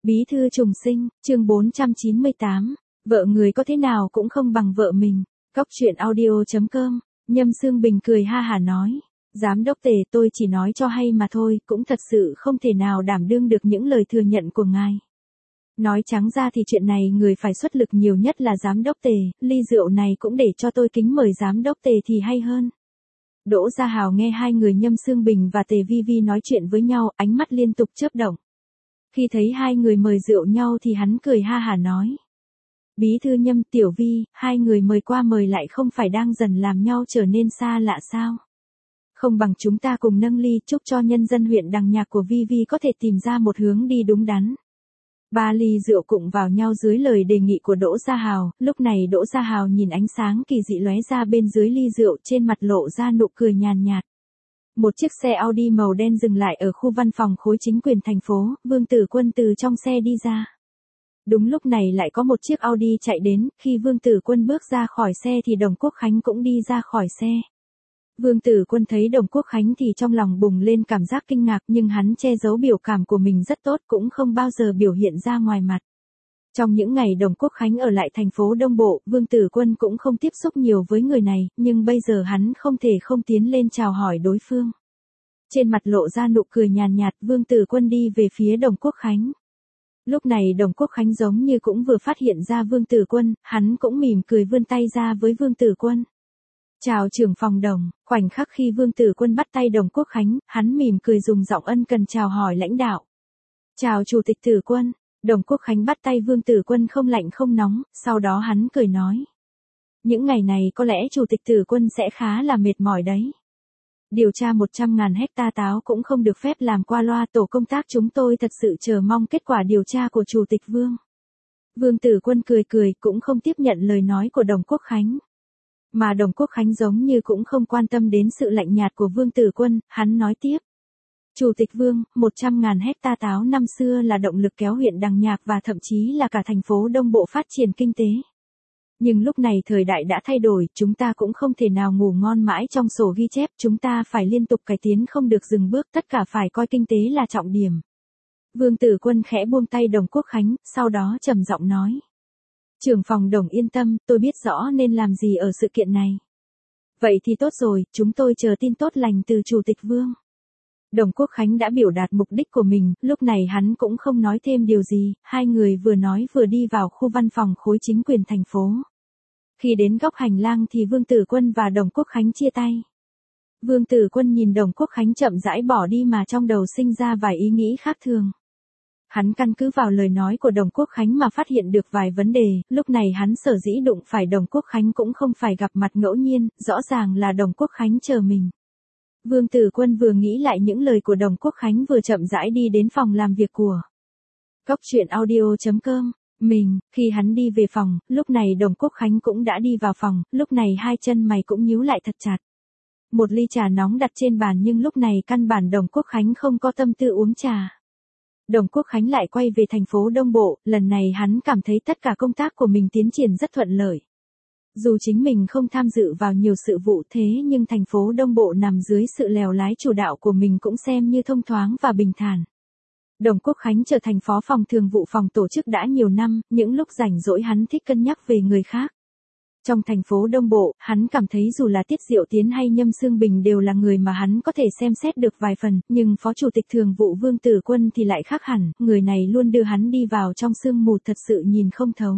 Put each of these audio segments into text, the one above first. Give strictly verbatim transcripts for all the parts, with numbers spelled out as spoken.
Bí thư trùng sinh, chương bốn trăm chín mươi tám, vợ người có thế nào cũng không bằng vợ mình. Góc truyện audio chấm com, Nhâm Xương Bình cười ha hả nói. Giám đốc Tề, tôi chỉ nói cho hay mà thôi, cũng thật sự không thể nào đảm đương được những lời thừa nhận của ngài. Nói trắng ra thì chuyện này người phải xuất lực nhiều nhất là giám đốc Tề, ly rượu này cũng để cho tôi kính mời giám đốc Tề thì hay hơn. Đỗ Gia Hào nghe hai người Nhâm Xương Bình và Tề Vi Vi nói chuyện với nhau, ánh mắt liên tục chớp động. Khi thấy hai người mời rượu nhau thì hắn cười ha hả nói. Bí thư Nhâm, Tiểu Vi, hai người mời qua mời lại không phải đang dần làm nhau trở nên xa lạ sao? Không bằng chúng ta cùng nâng ly chúc cho nhân dân huyện Đằng Nhạc của Vi Vi có thể tìm ra một hướng đi đúng đắn. Ba ly rượu cùng vào nhau dưới lời đề nghị của Đỗ Gia Hào, lúc này Đỗ Gia Hào nhìn ánh sáng kỳ dị lóe ra bên dưới ly rượu, trên mặt lộ ra nụ cười nhàn nhạt. Một chiếc xe Audi màu đen dừng lại ở khu văn phòng khối chính quyền thành phố, Vương Tử Quân từ trong xe đi ra. Đúng lúc này lại có một chiếc Audi chạy đến, khi Vương Tử Quân bước ra khỏi xe thì Đồng Quốc Khánh cũng đi ra khỏi xe. Vương Tử Quân thấy Đồng Quốc Khánh thì trong lòng bùng lên cảm giác kinh ngạc, nhưng hắn che giấu biểu cảm của mình rất tốt, cũng không bao giờ biểu hiện ra ngoài mặt. Trong những ngày Đồng Quốc Khánh ở lại thành phố Đông Bộ, Vương Tử Quân cũng không tiếp xúc nhiều với người này, nhưng bây giờ hắn không thể không tiến lên chào hỏi đối phương. Trên mặt lộ ra nụ cười nhàn nhạt, Vương Tử Quân đi về phía Đồng Quốc Khánh. Lúc này Đồng Quốc Khánh giống như cũng vừa phát hiện ra Vương Tử Quân, hắn cũng mỉm cười vươn tay ra với Vương Tử Quân. Chào trưởng phòng Đồng, khoảnh khắc khi Vương Tử Quân bắt tay Đồng Quốc Khánh, hắn mỉm cười dùng giọng ân cần chào hỏi lãnh đạo. Chào Chủ tịch Tử Quân. Đồng Quốc Khánh bắt tay Vương Tử Quân không lạnh không nóng, sau đó hắn cười nói. Những ngày này có lẽ Chủ tịch Tử Quân sẽ khá là mệt mỏi đấy. Điều tra một trăm ngàn hecta táo cũng không được phép làm qua loa, tổ công tác chúng tôi thật sự chờ mong kết quả điều tra của Chủ tịch Vương. Vương Tử Quân cười cười cũng không tiếp nhận lời nói của Đồng Quốc Khánh. Mà Đồng Quốc Khánh giống như cũng không quan tâm đến sự lạnh nhạt của Vương Tử Quân, hắn nói tiếp. Chủ tịch Vương, một trăm ngàn hecta táo năm xưa là động lực kéo huyện Đằng Nhạc và thậm chí là cả thành phố Đông Bộ phát triển kinh tế. Nhưng lúc này thời đại đã thay đổi, chúng ta cũng không thể nào ngủ ngon mãi trong sổ ghi chép, chúng ta phải liên tục cải tiến không được dừng bước, tất cả phải coi kinh tế là trọng điểm. Vương Tử Quân khẽ buông tay Đồng Quốc Khánh, sau đó trầm giọng nói. Trưởng phòng Đồng yên tâm, tôi biết rõ nên làm gì ở sự kiện này. Vậy thì tốt rồi, chúng tôi chờ tin tốt lành từ Chủ tịch Vương. Đồng Quốc Khánh đã biểu đạt mục đích của mình, lúc này hắn cũng không nói thêm điều gì, hai người vừa nói vừa đi vào khu văn phòng khối chính quyền thành phố. Khi đến góc hành lang thì Vương Tử Quân và Đồng Quốc Khánh chia tay. Vương Tử Quân nhìn Đồng Quốc Khánh chậm rãi bỏ đi mà trong đầu sinh ra vài ý nghĩ khác thường. Hắn căn cứ vào lời nói của Đồng Quốc Khánh mà phát hiện được vài vấn đề, lúc này hắn sở dĩ đụng phải Đồng Quốc Khánh cũng không phải gặp mặt ngẫu nhiên, rõ ràng là Đồng Quốc Khánh chờ mình. Vương Tử Quân vừa nghĩ lại những lời của Đồng Quốc Khánh vừa chậm rãi đi đến phòng làm việc của Góc truyện audio chấm com. Mình, khi hắn đi về phòng, lúc này Đồng Quốc Khánh cũng đã đi vào phòng, lúc này hai chân mày cũng nhíu lại thật chặt. Một ly trà nóng đặt trên bàn nhưng lúc này căn bản Đồng Quốc Khánh không có tâm tư uống trà. Đồng Quốc Khánh lại quay về thành phố Đông Bộ, lần này hắn cảm thấy tất cả công tác của mình tiến triển rất thuận lợi. Dù chính mình không tham dự vào nhiều sự vụ thế nhưng thành phố Đông Bộ nằm dưới sự lèo lái chủ đạo của mình cũng xem như thông thoáng và bình thản. Đồng Quốc Khánh trở thành phó phòng thường vụ phòng tổ chức đã nhiều năm, những lúc rảnh rỗi hắn thích cân nhắc về người khác. Trong thành phố Đông Bộ, hắn cảm thấy dù là Tiết Diệu Tiến hay Nhâm Xương Bình đều là người mà hắn có thể xem xét được vài phần, nhưng phó chủ tịch thường vụ Vương Tử Quân thì lại khác hẳn, người này luôn đưa hắn đi vào trong sương mù thật sự nhìn không thấu.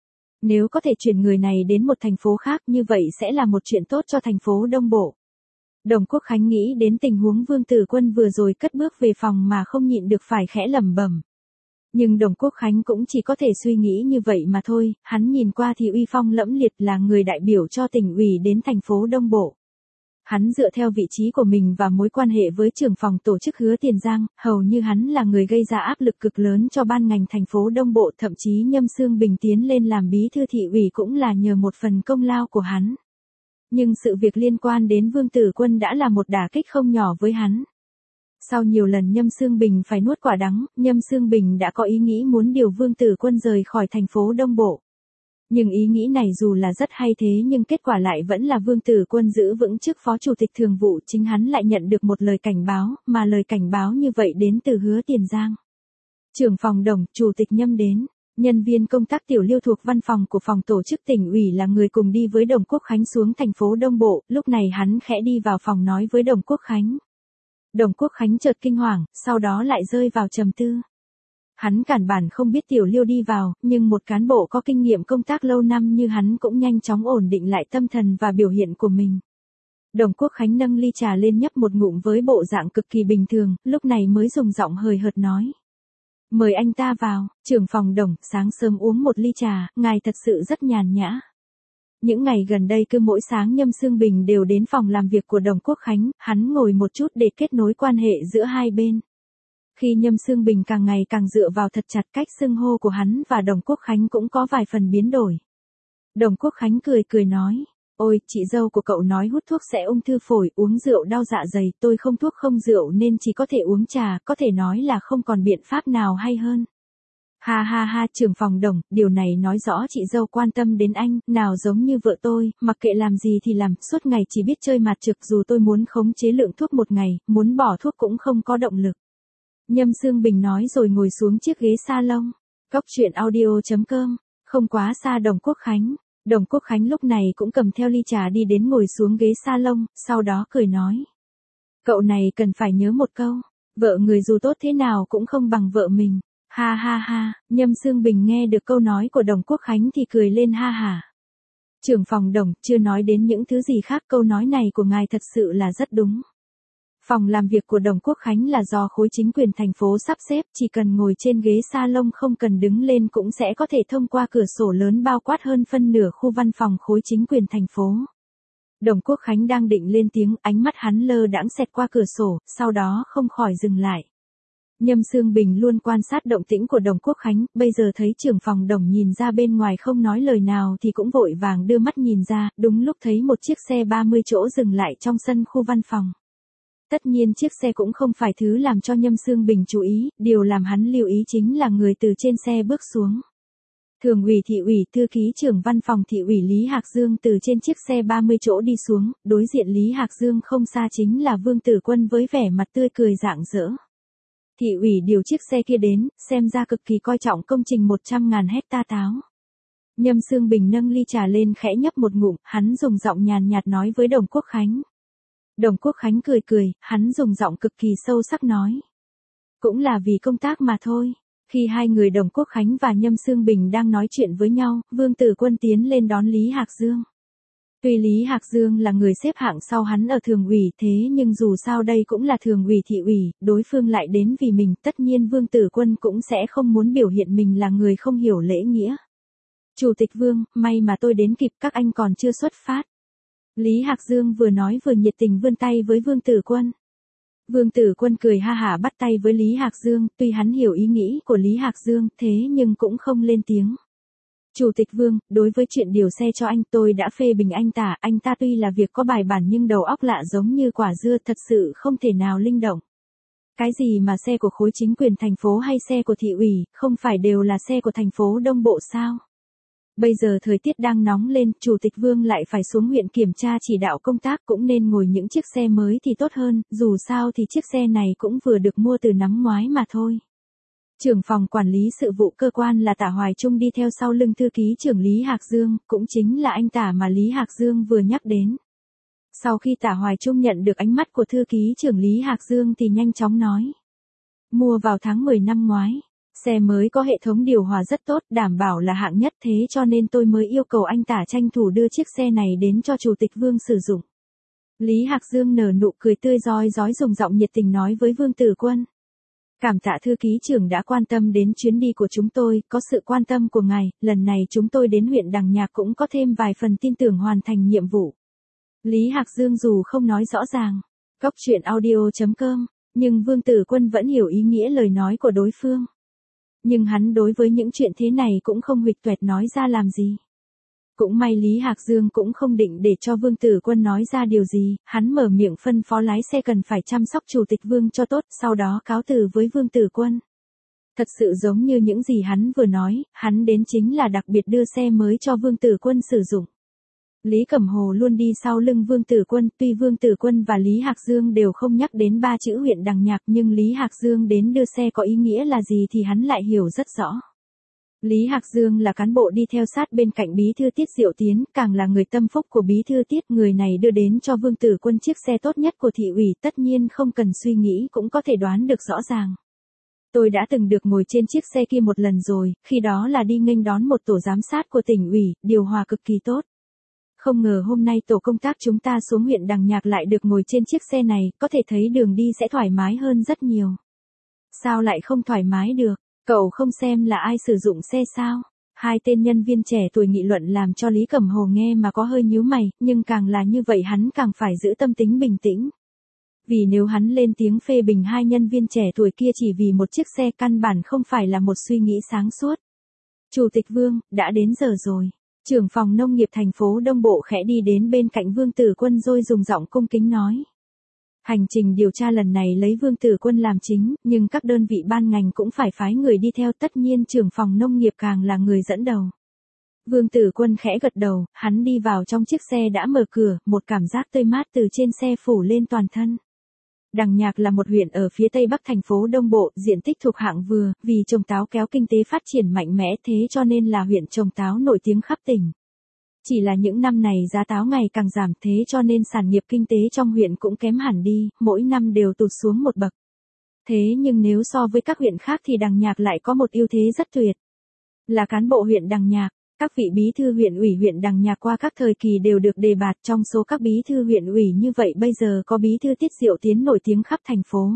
Nếu có thể chuyển người này đến một thành phố khác như vậy sẽ là một chuyện tốt cho thành phố Đông Bộ. Đồng Quốc Khánh nghĩ đến tình huống Vương Tử Quân vừa rồi cất bước về phòng mà không nhịn được phải khẽ lẩm bẩm. Nhưng Đồng Quốc Khánh cũng chỉ có thể suy nghĩ như vậy mà thôi, hắn nhìn qua thì uy phong lẫm liệt là người đại biểu cho tỉnh ủy đến thành phố Đông Bộ. Hắn dựa theo vị trí của mình và mối quan hệ với trưởng phòng tổ chức Hứa Tiền Giang, hầu như hắn là người gây ra áp lực cực lớn cho ban ngành thành phố Đông Bộ, thậm chí Nhâm Xương Bình tiến lên làm bí thư thị ủy cũng là nhờ một phần công lao của hắn. Nhưng sự việc liên quan đến Vương Tử Quân đã là một đả kích không nhỏ với hắn. Sau nhiều lần Nhâm Xương Bình phải nuốt quả đắng, Nhâm Xương Bình đã có ý nghĩ muốn điều Vương Tử Quân rời khỏi thành phố Đông Bộ. Nhưng ý nghĩ này dù là rất hay thế nhưng kết quả lại vẫn là Vương Tử Quân giữ vững chức phó chủ tịch thường vụ, chính hắn lại nhận được một lời cảnh báo, mà lời cảnh báo như vậy đến từ Hứa Tiền Giang. Trưởng phòng Đồng, Chủ tịch Nhâm đến. Nhân viên công tác Tiểu Liêu thuộc văn phòng của phòng tổ chức tỉnh ủy là người cùng đi với Đồng Quốc Khánh xuống thành phố Đông Bộ, lúc này hắn khẽ đi vào phòng nói với Đồng Quốc Khánh. Đồng Quốc Khánh chợt kinh hoàng, sau đó lại rơi vào trầm tư. Hắn cản bản không biết Tiểu Liêu đi vào, nhưng một cán bộ có kinh nghiệm công tác lâu năm như hắn cũng nhanh chóng ổn định lại tâm thần và biểu hiện của mình. Đồng Quốc Khánh nâng ly trà lên nhấp một ngụm với bộ dạng cực kỳ bình thường, lúc này mới dùng giọng hời hợt nói. Mời anh ta vào, trưởng phòng Đồng, sáng sớm uống một ly trà, ngài thật sự rất nhàn nhã. Những ngày gần đây cứ mỗi sáng Nhâm Xương Bình đều đến phòng làm việc của Đồng Quốc Khánh, hắn ngồi một chút để kết nối quan hệ giữa hai bên. Khi Nhâm Xương Bình càng ngày càng dựa vào thật chặt, cách xưng hô của hắn và Đồng Quốc Khánh cũng có vài phần biến đổi. Đồng Quốc Khánh cười cười nói, ôi, chị dâu của cậu nói hút thuốc sẽ ung thư phổi, uống rượu đau dạ dày, tôi không thuốc không rượu nên chỉ có thể uống trà, có thể nói là không còn biện pháp nào hay hơn. Ha ha ha, trưởng phòng Đồng, điều này nói rõ chị dâu quan tâm đến anh, nào giống như vợ tôi, mặc kệ làm gì thì làm, suốt ngày chỉ biết chơi mặt trực, dù tôi muốn khống chế lượng thuốc một ngày, muốn bỏ thuốc cũng không có động lực. Nhâm Xương Bình nói rồi ngồi xuống chiếc ghế salon. Cóc truyện audio chấm com, không quá xa Đồng Quốc Khánh. Đồng Quốc Khánh lúc này cũng cầm theo ly trà đi đến ngồi xuống ghế salon, sau đó cười nói. Cậu này cần phải nhớ một câu, vợ người dù tốt thế nào cũng không bằng vợ mình. Ha ha ha, Nhâm Xương Bình nghe được câu nói của Đồng Quốc Khánh thì cười lên ha hả. Trưởng phòng Đồng, chưa nói đến những thứ gì khác, câu nói này của ngài thật sự là rất đúng. Phòng làm việc của Đồng Quốc Khánh là do khối chính quyền thành phố sắp xếp, chỉ cần ngồi trên ghế salon không cần đứng lên cũng sẽ có thể thông qua cửa sổ lớn bao quát hơn phân nửa khu văn phòng khối chính quyền thành phố. Đồng Quốc Khánh đang định lên tiếng, ánh mắt hắn lơ đãng xẹt qua cửa sổ, sau đó không khỏi dừng lại. Nhâm Xương Bình luôn quan sát động tĩnh của Đồng Quốc Khánh, bây giờ thấy trưởng phòng Đồng nhìn ra bên ngoài không nói lời nào thì cũng vội vàng đưa mắt nhìn ra, đúng lúc thấy một chiếc xe ba mươi chỗ dừng lại trong sân khu văn phòng. Tất nhiên chiếc xe cũng không phải thứ làm cho Nhâm Xương Bình chú ý, điều làm hắn lưu ý chính là người từ trên xe bước xuống. Thường ủy thị ủy thư ký trưởng văn phòng thị ủy Lý Hạc Dương từ trên chiếc xe ba mươi chỗ đi xuống, đối diện Lý Hạc Dương không xa chính là Vương Tử Quân với vẻ mặt tươi cười rạng rỡ. Thị ủy điều chiếc xe kia đến, xem ra cực kỳ coi trọng công trình một trăm ngàn hecta táo. Nhâm Xương Bình nâng ly trà lên khẽ nhấp một ngụm, hắn dùng giọng nhàn nhạt nói với Đồng Quốc Khánh. Đồng Quốc Khánh cười cười, hắn dùng giọng cực kỳ sâu sắc nói. Cũng là vì công tác mà thôi. Khi hai người Đồng Quốc Khánh và Nhâm Xương Bình đang nói chuyện với nhau, Vương Tử Quân tiến lên đón Lý Hạc Dương. Tuy Lý Hạc Dương là người xếp hạng sau hắn ở thường ủy thế nhưng dù sao đây cũng là thường ủy thị ủy, đối phương lại đến vì mình, tất nhiên Vương Tử Quân cũng sẽ không muốn biểu hiện mình là người không hiểu lễ nghĩa. Chủ tịch Vương, may mà tôi đến kịp, các anh còn chưa xuất phát. Lý Hạc Dương vừa nói vừa nhiệt tình vươn tay với Vương Tử Quân. Vương Tử Quân cười ha hả bắt tay với Lý Hạc Dương, tuy hắn hiểu ý nghĩ của Lý Hạc Dương, thế nhưng cũng không lên tiếng. Chủ tịch Vương, đối với chuyện điều xe cho anh tôi đã phê bình anh ta, anh ta tuy là việc có bài bản nhưng đầu óc lạ giống như quả dưa, thật sự không thể nào linh động. Cái gì mà xe của khối chính quyền thành phố hay xe của thị ủy, không phải đều là xe của thành phố Đông Bộ sao? Bây giờ thời tiết đang nóng lên, Chủ tịch Vương lại phải xuống huyện kiểm tra chỉ đạo công tác, cũng nên ngồi những chiếc xe mới thì tốt hơn, dù sao thì chiếc xe này cũng vừa được mua từ năm ngoái mà thôi. Trưởng phòng quản lý sự vụ cơ quan là Tả Hoài Trung đi theo sau lưng thư ký trưởng Lý Hạc Dương, cũng chính là anh Tả mà Lý Hạc Dương vừa nhắc đến. Sau khi Tả Hoài Trung nhận được ánh mắt của thư ký trưởng Lý Hạc Dương thì nhanh chóng nói. Mua vào tháng mười năm ngoái. Xe mới có hệ thống điều hòa rất tốt, đảm bảo là hạng nhất, thế cho nên tôi mới yêu cầu anh Tả tranh thủ đưa chiếc xe này đến cho Chủ tịch Vương sử dụng. Lý Hạc Dương nở nụ cười tươi rói rói dùng giọng nhiệt tình nói với Vương Tử Quân. Cảm tạ thư ký trưởng đã quan tâm đến chuyến đi của chúng tôi, có sự quan tâm của ngài, lần này chúng tôi đến huyện Đằng Nhạc cũng có thêm vài phần tin tưởng hoàn thành nhiệm vụ. Lý Hạc Dương dù không nói rõ ràng, cóc truyện audio chấm com, nhưng Vương Tử Quân vẫn hiểu ý nghĩa lời nói của đối phương. Nhưng hắn đối với những chuyện thế này cũng không huỵch toẹt nói ra làm gì. Cũng may Lý Hạc Dương cũng không định để cho Vương Tử Quân nói ra điều gì, hắn mở miệng phân phó lái xe cần phải chăm sóc Chủ tịch Vương cho tốt, sau đó cáo từ với Vương Tử Quân. Thật sự giống như những gì hắn vừa nói, hắn đến chính là đặc biệt đưa xe mới cho Vương Tử Quân sử dụng. Lý Cẩm Hồ luôn đi sau lưng Vương Tử Quân, tuy Vương Tử Quân và Lý Hạc Dương đều không nhắc đến ba chữ huyện Đằng Nhạc nhưng Lý Hạc Dương đến đưa xe có ý nghĩa là gì thì hắn lại hiểu rất rõ. Lý Hạc Dương là cán bộ đi theo sát bên cạnh Bí thư Tiết Diệu Tiến, càng là người tâm phúc của Bí thư Tiết, người này đưa đến cho Vương Tử Quân chiếc xe tốt nhất của thị ủy, tất nhiên không cần suy nghĩ cũng có thể đoán được rõ ràng. Tôi đã từng được ngồi trên chiếc xe kia một lần rồi, khi đó là đi nghênh đón một tổ giám sát của tỉnh ủy, điều hòa cực kỳ tốt. Không ngờ hôm nay tổ công tác chúng ta xuống huyện Đằng Nhạc lại được ngồi trên chiếc xe này, có thể thấy đường đi sẽ thoải mái hơn rất nhiều. Sao lại không thoải mái được? Cậu không xem là ai sử dụng xe sao? Hai tên nhân viên trẻ tuổi nghị luận làm cho Lý Cẩm Hồ nghe mà có hơi nhíu mày, nhưng càng là như vậy hắn càng phải giữ tâm tính bình tĩnh. Vì nếu hắn lên tiếng phê bình hai nhân viên trẻ tuổi kia chỉ vì một chiếc xe căn bản không phải là một suy nghĩ sáng suốt. Chủ tịch Vương, đã đến giờ rồi. Trưởng phòng nông nghiệp thành phố Đông Bộ khẽ đi đến bên cạnh Vương Tử Quân rồi dùng giọng cung kính nói. Hành trình điều tra lần này lấy Vương Tử Quân làm chính, nhưng các đơn vị ban ngành cũng phải phái người đi theo, tất nhiên trưởng phòng nông nghiệp càng là người dẫn đầu. Vương Tử Quân khẽ gật đầu, hắn đi vào trong chiếc xe đã mở cửa, một cảm giác tươi mát từ trên xe phủ lên toàn thân. Đằng Nhạc là một huyện ở phía tây bắc thành phố Đông Bộ, diện tích thuộc hạng vừa, vì trồng táo kéo kinh tế phát triển mạnh mẽ thế cho nên là huyện trồng táo nổi tiếng khắp tỉnh. Chỉ là những năm này giá táo ngày càng giảm thế cho nên sản nghiệp kinh tế trong huyện cũng kém hẳn đi, mỗi năm đều tụt xuống một bậc. Thế nhưng nếu so với các huyện khác thì Đằng Nhạc lại có một ưu thế rất tuyệt. Là cán bộ huyện Đằng Nhạc, các vị bí thư huyện ủy huyện Đằng Nhạc qua các thời kỳ đều được đề bạt, trong số các bí thư huyện ủy như vậy bây giờ có bí thư Tiết Diệu Tiến nổi tiếng khắp thành phố.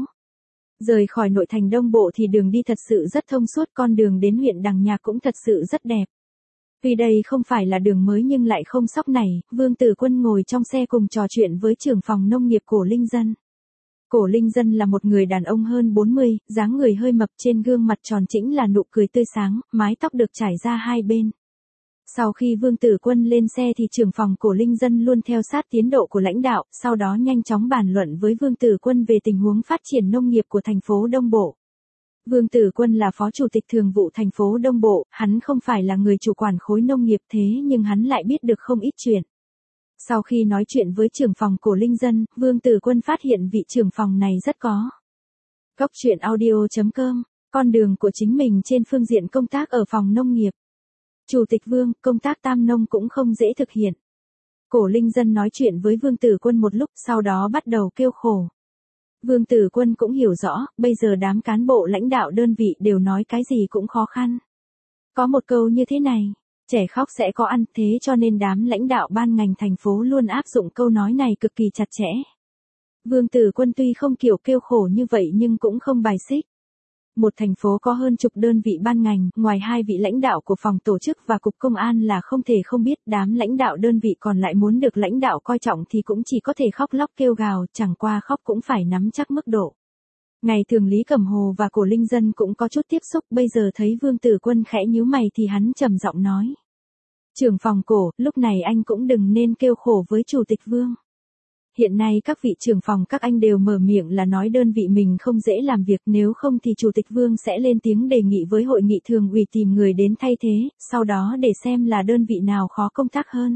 Rời khỏi nội thành Đông Bộ thì đường đi thật sự rất thông suốt, con đường đến huyện Đằng Nhạc cũng thật sự rất đẹp. Vì đây không phải là đường mới nhưng lại không sóc này, Vương Tử Quân ngồi trong xe cùng trò chuyện với trưởng phòng nông nghiệp Cổ Linh Dân. Cổ Linh Dân là một người đàn ông hơn bốn mươi, dáng người hơi mập, trên gương mặt tròn trĩnh là nụ cười tươi sáng, mái tóc được trải ra hai bên. Sau khi Vương Tử Quân lên xe thì trưởng phòng Cổ Linh Dân luôn theo sát tiến độ của lãnh đạo, sau đó nhanh chóng bàn luận với Vương Tử Quân về tình huống phát triển nông nghiệp của thành phố Đông Bộ. Vương Tử Quân là phó chủ tịch thường vụ thành phố Đông Bộ, hắn không phải là người chủ quản khối nông nghiệp thế nhưng hắn lại biết được không ít chuyện. Sau khi nói chuyện với trưởng phòng Cổ Linh Dân, Vương Tử Quân phát hiện vị trưởng phòng này rất có. Góc truyện audio chấm com, con đường của chính mình trên phương diện công tác ở phòng nông nghiệp. Chủ tịch Vương, công tác tam nông cũng không dễ thực hiện. Cổ Linh Dân nói chuyện với Vương Tử Quân một lúc sau đó bắt đầu kêu khổ. Vương Tử Quân cũng hiểu rõ, bây giờ đám cán bộ lãnh đạo đơn vị đều nói cái gì cũng khó khăn. Có một câu như thế này, trẻ khóc sẽ có ăn, thế cho nên đám lãnh đạo ban ngành thành phố luôn áp dụng câu nói này cực kỳ chặt chẽ. Vương Tử Quân tuy không kiểu kêu khổ như vậy nhưng cũng không bài xích. Một thành phố có hơn chục đơn vị ban ngành, ngoài hai vị lãnh đạo của phòng tổ chức và cục công an là không thể không biết, đám lãnh đạo đơn vị còn lại muốn được lãnh đạo coi trọng thì cũng chỉ có thể khóc lóc kêu gào, chẳng qua khóc cũng phải nắm chắc mức độ. Ngày thường Lý Cẩm Hồ và Cổ Linh Dân cũng có chút tiếp xúc, bây giờ thấy Vương Tử Quân khẽ nhíu mày thì hắn trầm giọng nói. Trưởng phòng Cổ, lúc này anh cũng đừng nên kêu khổ với Chủ tịch Vương. Hiện nay các vị trưởng phòng các anh đều mở miệng là nói đơn vị mình không dễ làm việc, nếu không thì Chủ tịch Vương sẽ lên tiếng đề nghị với hội nghị thường ủy tìm người đến thay thế, sau đó để xem là đơn vị nào khó công tác hơn.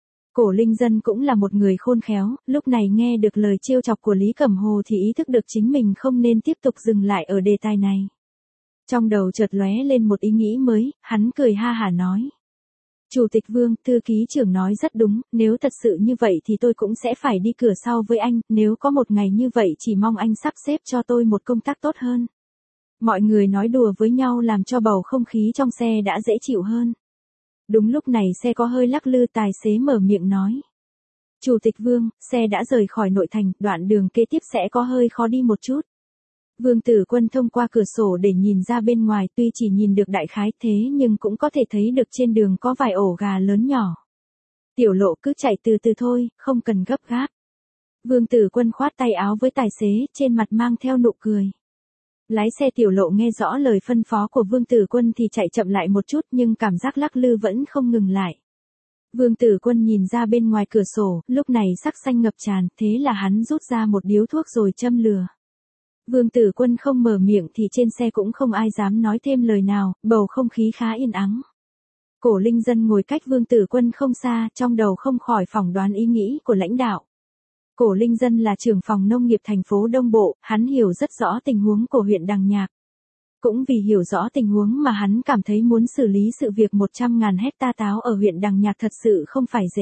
Cổ Linh Dân cũng là một người khôn khéo, lúc này nghe được lời trêu chọc của Lý Cẩm Hồ thì ý thức được chính mình không nên tiếp tục dừng lại ở đề tài này. Trong đầu chợt lóe lên một ý nghĩ mới, hắn cười ha hả nói. Chủ tịch Vương, thư ký trưởng nói rất đúng, nếu thật sự như vậy thì tôi cũng sẽ phải đi cửa sau với anh, nếu có một ngày như vậy chỉ mong anh sắp xếp cho tôi một công tác tốt hơn. Mọi người nói đùa với nhau làm cho bầu không khí trong xe đã dễ chịu hơn. Đúng lúc này xe có hơi lắc lư, tài xế mở miệng nói. Chủ tịch Vương, xe đã rời khỏi nội thành, đoạn đường kế tiếp sẽ có hơi khó đi một chút. Vương Tử Quân thông qua cửa sổ để nhìn ra bên ngoài, tuy chỉ nhìn được đại khái thế nhưng cũng có thể thấy được trên đường có vài ổ gà lớn nhỏ. Tiểu Lộ cứ chạy từ từ thôi, không cần gấp gáp. Vương Tử Quân khoát tay áo với tài xế, trên mặt mang theo nụ cười. Lái xe Tiểu Lộ nghe rõ lời phân phó của Vương Tử Quân thì chạy chậm lại một chút nhưng cảm giác lắc lư vẫn không ngừng lại. Vương Tử Quân nhìn ra bên ngoài cửa sổ, lúc này sắc xanh ngập tràn, thế là hắn rút ra một điếu thuốc rồi châm lửa. Vương Tử Quân không mở miệng thì trên xe cũng không ai dám nói thêm lời nào, bầu không khí khá yên ắng. Cổ Linh Dân ngồi cách Vương Tử Quân không xa, trong đầu không khỏi phỏng đoán ý nghĩ của lãnh đạo. Cổ Linh Dân là trưởng phòng nông nghiệp thành phố Đông Bộ, hắn hiểu rất rõ tình huống của huyện Đằng Nhạc. Cũng vì hiểu rõ tình huống mà hắn cảm thấy muốn xử lý sự việc một trăm ngàn hecta táo ở huyện Đằng Nhạc thật sự không phải dễ.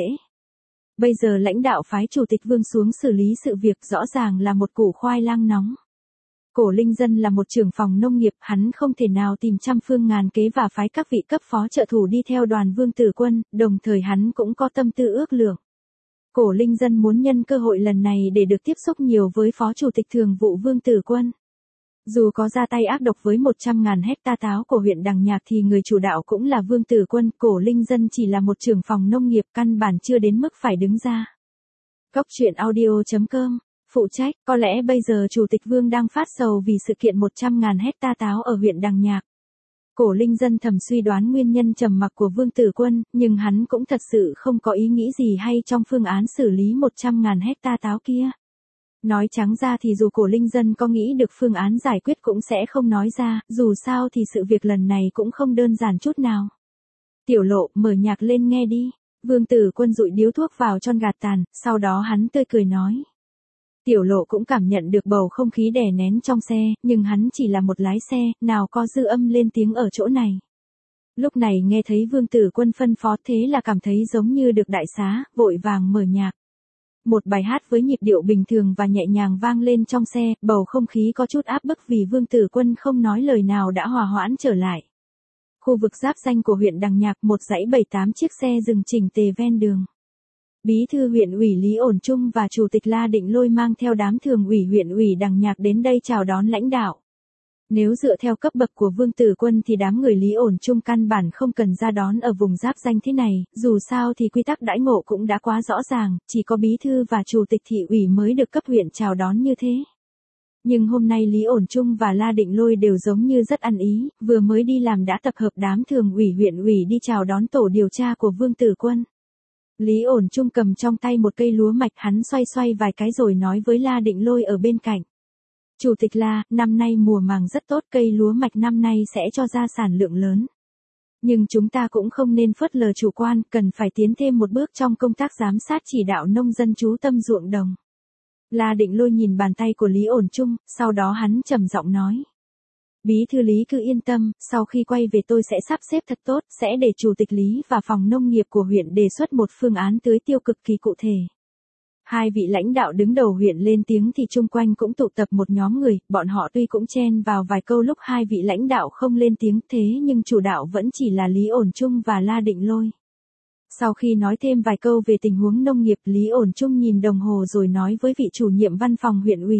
Bây giờ lãnh đạo phái Chủ tịch Vương xuống xử lý sự việc rõ ràng là một củ khoai lang nóng. Cổ Linh Dân là một trưởng phòng nông nghiệp, hắn không thể nào tìm trăm phương ngàn kế và phái các vị cấp phó trợ thủ đi theo đoàn Vương Tử Quân, đồng thời hắn cũng có tâm tư ước lượng. Cổ Linh Dân muốn nhân cơ hội lần này để được tiếp xúc nhiều với Phó Chủ tịch Thường vụ Vương Tử Quân. Dù có ra tay ác độc với một trăm ngàn hecta táo của huyện Đằng Nhạc thì người chủ đạo cũng là Vương Tử Quân, Cổ Linh Dân chỉ là một trưởng phòng nông nghiệp căn bản chưa đến mức phải đứng ra. Cóc truyện audio chấm com, phụ trách, có lẽ bây giờ Chủ tịch Vương đang phát sầu vì sự kiện một trăm ngàn hecta táo ở huyện Đằng Nhạc. Cổ Linh Dân thầm suy đoán nguyên nhân trầm mặc của Vương Tử Quân, nhưng hắn cũng thật sự không có ý nghĩ gì hay trong phương án xử lý một trăm ngàn hecta táo kia. Nói trắng ra thì dù Cổ Linh Dân có nghĩ được phương án giải quyết cũng sẽ không nói ra, dù sao thì sự việc lần này cũng không đơn giản chút nào. Tiểu Lộ, mở nhạc lên nghe đi. Vương Tử Quân dụi điếu thuốc vào cho gạt tàn, sau đó hắn tươi cười nói. Tiểu Lộ cũng cảm nhận được bầu không khí đè nén trong xe, nhưng hắn chỉ là một lái xe, nào có dư âm lên tiếng ở chỗ này. Lúc này nghe thấy Vương Tử Quân phân phó thế là cảm thấy giống như được đại xá, vội vàng mở nhạc. Một bài hát với nhịp điệu bình thường và nhẹ nhàng vang lên trong xe, bầu không khí có chút áp bức vì Vương Tử Quân không nói lời nào đã hòa hoãn trở lại. Khu vực giáp ranh của huyện Đằng Nhạc, một dãy bảy tám chiếc xe dừng chỉnh tề ven đường. Bí thư huyện ủy Lý Ổn Trung và Chủ tịch La Định Lôi mang theo đám thường ủy huyện ủy Đằng Nhạc đến đây chào đón lãnh đạo. Nếu dựa theo cấp bậc của Vương Tử Quân thì đám người Lý Ổn Trung căn bản không cần ra đón ở vùng giáp ranh thế này, dù sao thì quy tắc đãi ngộ cũng đã quá rõ ràng, chỉ có bí thư và chủ tịch thị ủy mới được cấp huyện chào đón như thế. Nhưng hôm nay Lý Ổn Trung và La Định Lôi đều giống như rất ăn ý, vừa mới đi làm đã tập hợp đám thường ủy huyện ủy đi chào đón tổ điều tra của Vương Tử Quân. Lý Ổn Trung cầm trong tay một cây lúa mạch, hắn xoay xoay vài cái rồi nói với La Định Lôi ở bên cạnh. Chủ tịch La, năm nay mùa màng rất tốt, cây lúa mạch năm nay sẽ cho ra sản lượng lớn. Nhưng chúng ta cũng không nên phớt lờ chủ quan, cần phải tiến thêm một bước trong công tác giám sát chỉ đạo nông dân chú tâm ruộng đồng. La Định Lôi nhìn bàn tay của Lý Ổn Trung, sau đó hắn trầm giọng nói. Bí thư Lý cứ yên tâm, sau khi quay về tôi sẽ sắp xếp thật tốt, sẽ để Chủ tịch Lý và phòng nông nghiệp của huyện đề xuất một phương án tưới tiêu cực kỳ cụ thể. Hai vị lãnh đạo đứng đầu huyện lên tiếng thì chung quanh cũng tụ tập một nhóm người, bọn họ tuy cũng chen vào vài câu lúc hai vị lãnh đạo không lên tiếng thế nhưng chủ đạo vẫn chỉ là Lý Ổn Trung và La Định Lôi. Sau khi nói thêm vài câu về tình huống nông nghiệp, Lý Ổn Trung nhìn đồng hồ rồi nói với vị chủ nhiệm văn phòng huyện ủy.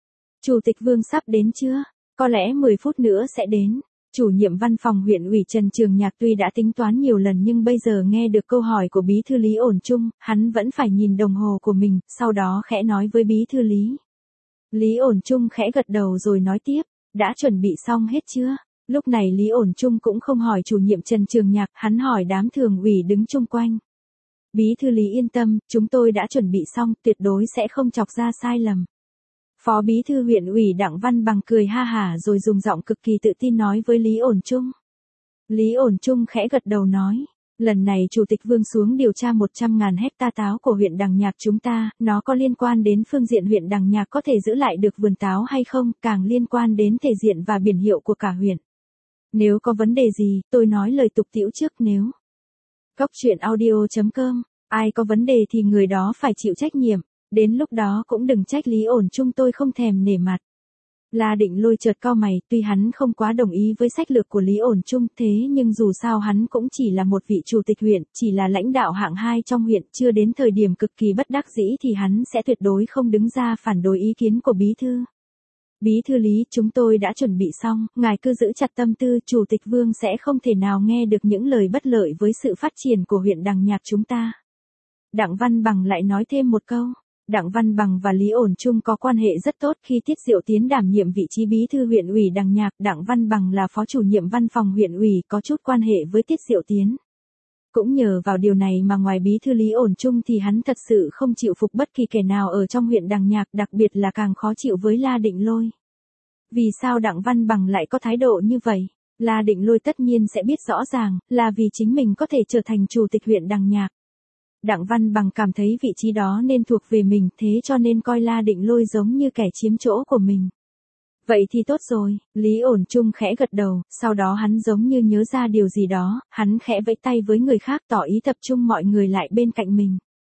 Chủ tịch Vương sắp đến chưa? Có lẽ mười phút nữa sẽ đến. Chủ nhiệm văn phòng huyện ủy Trần Trường Nhạc tuy đã tính toán nhiều lần nhưng bây giờ nghe được câu hỏi của bí thư Lý Ổn Trung, hắn vẫn phải nhìn đồng hồ của mình, sau đó khẽ nói với bí thư Lý. Lý Ổn Trung khẽ gật đầu rồi nói tiếp, đã chuẩn bị xong hết chưa? Lúc này Lý Ổn Trung cũng không hỏi chủ nhiệm Trần Trường Nhạc, hắn hỏi đám thường ủy đứng chung quanh. Bí thư Lý yên tâm, chúng tôi đã chuẩn bị xong, tuyệt đối sẽ không chọc ra sai lầm. Phó bí thư huyện ủy Đặng Văn Bằng cười ha hả rồi dùng giọng cực kỳ tự tin nói với Lý Ổn Trung. Lý Ổn Trung khẽ gật đầu nói, lần này Chủ tịch Vương xuống điều tra một trăm ngàn hecta táo của huyện Đằng Nhạc chúng ta, nó có liên quan đến phương diện huyện Đằng Nhạc có thể giữ lại được vườn táo hay không, càng liên quan đến thể diện và biển hiệu của cả huyện. Nếu có vấn đề gì, tôi nói lời tục tĩu trước nếu. Cóc truyện audio chấm com, ai có vấn đề thì người đó phải chịu trách nhiệm. Đến lúc đó cũng đừng trách Lý Ổn Trung tôi không thèm nể mặt. La Định Lôi chợt cau mày, tuy hắn không quá đồng ý với sách lược của Lý Ổn Trung thế nhưng dù sao hắn cũng chỉ là một vị chủ tịch huyện, chỉ là lãnh đạo hạng hai trong huyện, chưa đến thời điểm cực kỳ bất đắc dĩ thì hắn sẽ tuyệt đối không đứng ra phản đối ý kiến của bí thư. Bí thư Lý, chúng tôi đã chuẩn bị xong, ngài cứ giữ chặt tâm tư, Chủ tịch Vương sẽ không thể nào nghe được những lời bất lợi với sự phát triển của huyện Đằng Nhạc chúng ta. Đặng Văn Bằng lại nói thêm một câu. Đặng Văn Bằng và Lý Ổn Trung có quan hệ rất tốt, khi Tiết Diệu Tiến đảm nhiệm vị trí bí thư huyện ủy Đằng Nhạc, Đặng Văn Bằng là phó chủ nhiệm văn phòng huyện ủy có chút quan hệ với Tiết Diệu Tiến. Cũng nhờ vào điều này mà ngoài bí thư Lý Ổn Trung thì hắn thật sự không chịu phục bất kỳ kẻ nào ở trong huyện Đằng Nhạc, đặc biệt là càng khó chịu với La Định Lôi. Vì sao Đặng Văn Bằng lại có thái độ như vậy? La Định Lôi tất nhiên sẽ biết rõ ràng, là vì chính mình có thể trở thành chủ tịch huyện Đằng Nhạc. Đặng Văn Bằng cảm thấy vị trí đó nên thuộc về mình, thế cho nên coi La Định Lôi giống như kẻ chiếm chỗ của mình. Vậy thì tốt rồi, Lý Ổn Trung khẽ gật đầu, sau đó hắn giống như nhớ ra điều gì đó, hắn khẽ vẫy tay với người khác tỏ ý tập trung mọi người lại bên cạnh mình.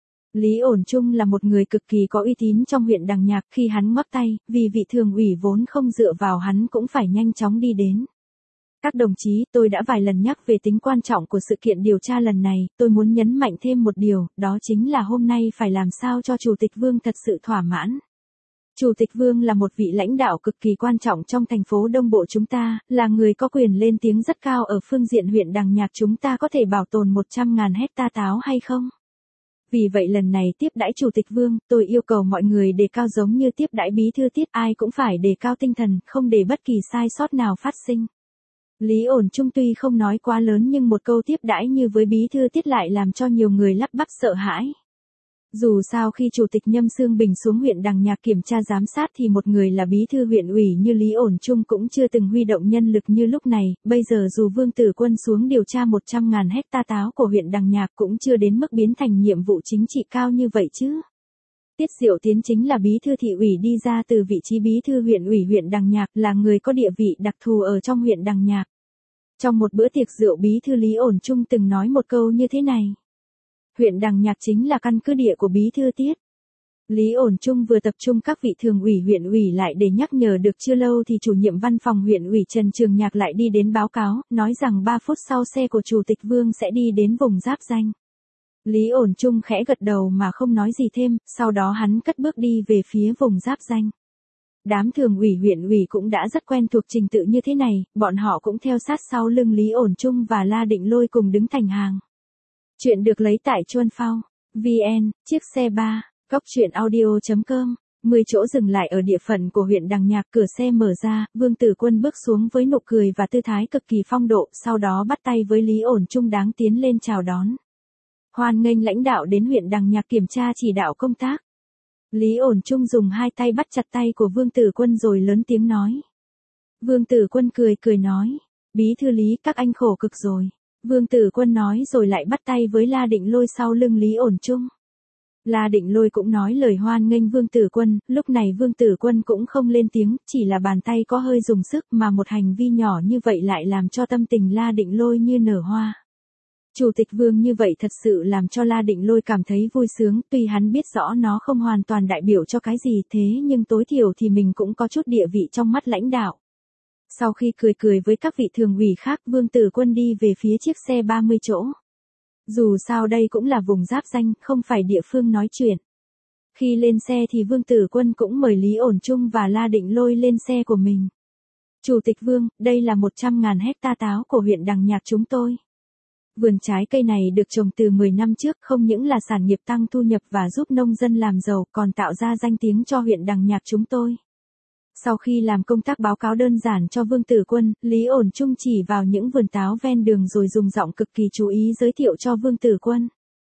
Lý Ổn Trung là một người cực kỳ có uy tín trong huyện Đằng Nhạc, khi hắn ngoắc tay, vì vị thường ủy vốn không dựa vào hắn cũng phải nhanh chóng đi đến. Các đồng chí, tôi đã vài lần nhắc về tính quan trọng của sự kiện điều tra lần này, tôi muốn nhấn mạnh thêm một điều, đó chính là hôm nay phải làm sao cho Chủ tịch Vương thật sự thỏa mãn. Chủ tịch Vương là một vị lãnh đạo cực kỳ quan trọng trong thành phố Đông Bộ chúng ta, là người có quyền lên tiếng rất cao ở phương diện huyện Đằng Nhạc chúng ta có thể bảo tồn một trăm ngàn hecta táo hay không? Vì vậy lần này tiếp đãi Chủ tịch Vương, tôi yêu cầu mọi người đề cao giống như tiếp đãi bí thư Tiết, ai cũng phải đề cao tinh thần, không để bất kỳ sai sót nào phát sinh. Lý Ổn Trung tuy không nói quá lớn nhưng một câu tiếp đãi như với bí thư Tiết lại làm cho nhiều người lắp bắp sợ hãi. Dù sao khi Chủ tịch Nhâm Xương Bình xuống huyện Đằng Nhạc kiểm tra giám sát thì một người là bí thư huyện ủy như Lý Ổn Trung cũng chưa từng huy động nhân lực như lúc này, bây giờ dù Vương Tử Quân xuống điều tra một trăm ngàn hecta táo của huyện Đằng Nhạc cũng chưa đến mức biến thành nhiệm vụ chính trị cao như vậy chứ. Tiết Diệu Tiến chính là bí thư thị ủy đi ra từ vị trí bí thư huyện ủy huyện Đằng Nhạc, là người có địa vị đặc thù ở trong huyện Đằng Nhạc. Trong một bữa tiệc rượu bí thư Lý Ổn Trung từng nói một câu như thế này. Huyện Đằng Nhạc chính là căn cứ địa của bí thư Tiết. Lý Ổn Trung vừa tập trung các vị thường ủy huyện ủy lại để nhắc nhở được chưa lâu thì chủ nhiệm văn phòng huyện ủy Trần Trường Nhạc lại đi đến báo cáo, nói rằng ba phút sau xe của Chủ tịch Vương sẽ đi đến vùng giáp ranh. Lý Ổn Trung khẽ gật đầu mà không nói gì thêm, sau đó hắn cất bước đi về phía vùng giáp ranh. Đám thường ủy huyện ủy cũng đã rất quen thuộc trình tự như thế này, bọn họ cũng theo sát sau lưng Lý Ổn Trung và La Định Lôi cùng đứng thành hàng. Chuyện được lấy tại Chuan Phao, vê en, chiếc xe ba, góc truyện audio chấm com, mười chỗ dừng lại ở địa phận của huyện Đằng Nhạc, cửa xe mở ra, Vương Tử Quân bước xuống với nụ cười và tư thái cực kỳ phong độ, sau đó bắt tay với Lý Ổn Trung đáng tiến lên chào đón. Hoan nghênh lãnh đạo đến huyện Đằng Nhạc kiểm tra chỉ đạo công tác. Lý Ổn Trung dùng hai tay bắt chặt tay của Vương Tử Quân rồi lớn tiếng nói. Vương Tử Quân cười cười nói, bí thư Lý các anh khổ cực rồi. Vương Tử Quân nói rồi lại bắt tay với La Định Lôi sau lưng Lý Ổn Trung. La Định Lôi cũng nói lời hoan nghênh Vương Tử Quân, lúc này Vương Tử Quân cũng không lên tiếng, chỉ là bàn tay có hơi dùng sức mà một hành vi nhỏ như vậy lại làm cho tâm tình La Định Lôi như nở hoa. Chủ tịch Vương như vậy thật sự làm cho La Định Lôi cảm thấy vui sướng, tuy hắn biết rõ nó không hoàn toàn đại biểu cho cái gì thế nhưng tối thiểu thì mình cũng có chút địa vị trong mắt lãnh đạo. Sau khi cười cười với các vị thường ủy khác, Vương Tử Quân đi về phía chiếc xe ba mươi chỗ. Dù sao đây cũng là vùng giáp ranh, không phải địa phương nói chuyện. Khi lên xe thì Vương Tử Quân cũng mời Lý Ổn Trung và La Định Lôi lên xe của mình. Chủ tịch Vương, đây là một trăm ngàn hecta táo của huyện Đằng Nhạc chúng tôi. Vườn trái cây này được trồng từ mười năm trước, không những là sản nghiệp tăng thu nhập và giúp nông dân làm giàu, còn tạo ra danh tiếng cho huyện Đằng Nhạc chúng tôi. Sau khi làm công tác báo cáo đơn giản cho Vương Tử Quân, Lý Ổn Trung chỉ vào những vườn táo ven đường rồi dùng giọng cực kỳ chú ý giới thiệu cho Vương Tử Quân.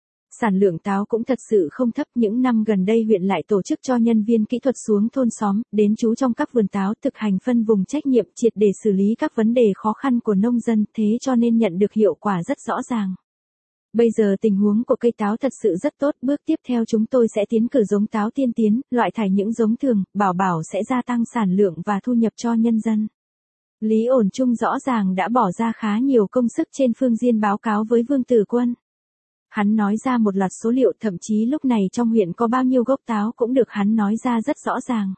Sản lượng táo cũng thật sự không thấp, những năm gần đây huyện lại tổ chức cho nhân viên kỹ thuật xuống thôn xóm, đến trú trong các vườn táo thực hành phân vùng trách nhiệm triệt để xử lý các vấn đề khó khăn của nông dân, thế cho nên nhận được hiệu quả rất rõ ràng. Bây giờ tình huống của cây táo thật sự rất tốt, bước tiếp theo chúng tôi sẽ tiến cử giống táo tiên tiến, loại thải những giống thường, bảo bảo sẽ gia tăng sản lượng và thu nhập cho nhân dân. Lý Ổn Trung rõ ràng đã bỏ ra khá nhiều công sức trên phương diện báo cáo với Vương Tử Quân. Hắn nói ra một loạt số liệu, thậm chí lúc này trong huyện có bao nhiêu gốc táo cũng được hắn nói ra rất rõ ràng.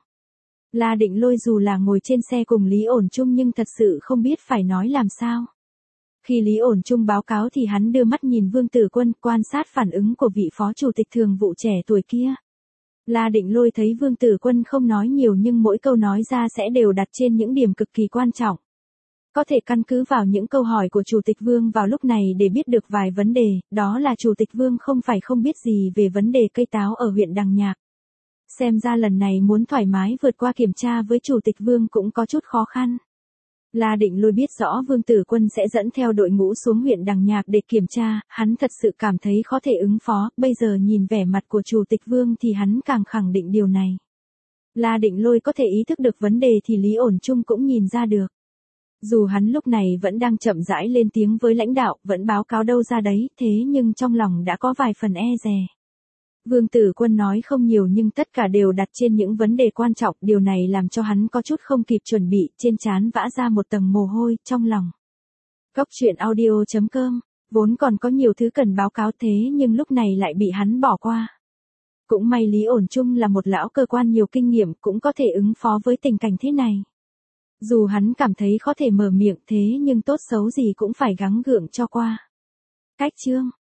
La Định Lôi dù là ngồi trên xe cùng Lý Ổn Trung nhưng thật sự không biết phải nói làm sao. Khi Lý Ổn Trung báo cáo thì hắn đưa mắt nhìn Vương Tử Quân, quan sát phản ứng của vị phó chủ tịch thường vụ trẻ tuổi kia. La Định Lôi thấy Vương Tử Quân không nói nhiều nhưng mỗi câu nói ra sẽ đều đặt trên những điểm cực kỳ quan trọng. Có thể căn cứ vào những câu hỏi của Chủ tịch Vương vào lúc này để biết được vài vấn đề, đó là Chủ tịch Vương không phải không biết gì về vấn đề cây táo ở huyện Đằng Nhạc. Xem ra lần này muốn thoải mái vượt qua kiểm tra với Chủ tịch Vương cũng có chút khó khăn. La Định Lôi biết rõ Vương Tử Quân sẽ dẫn theo đội ngũ xuống huyện Đằng Nhạc để kiểm tra, hắn thật sự cảm thấy khó thể ứng phó, bây giờ nhìn vẻ mặt của Chủ tịch Vương thì hắn càng khẳng định điều này. La Định Lôi có thể ý thức được vấn đề thì Lý Ổn Trung cũng nhìn ra được. Dù hắn lúc này vẫn đang chậm rãi lên tiếng với lãnh đạo, vẫn báo cáo đâu ra đấy, thế nhưng trong lòng đã có vài phần e dè. Vương Tử Quân nói không nhiều nhưng tất cả đều đặt trên những vấn đề quan trọng, điều này làm cho hắn có chút không kịp chuẩn bị, trên trán vã ra một tầng mồ hôi, trong lòng. Góc truyện audio chấm com, vốn còn có nhiều thứ cần báo cáo thế nhưng lúc này lại bị hắn bỏ qua. Cũng may Lý Ổn Trung là một lão cơ quan nhiều kinh nghiệm, cũng có thể ứng phó với tình cảnh thế này. Dù hắn cảm thấy khó thể mở miệng thế nhưng tốt xấu gì cũng phải gắng gượng cho qua. Cách chương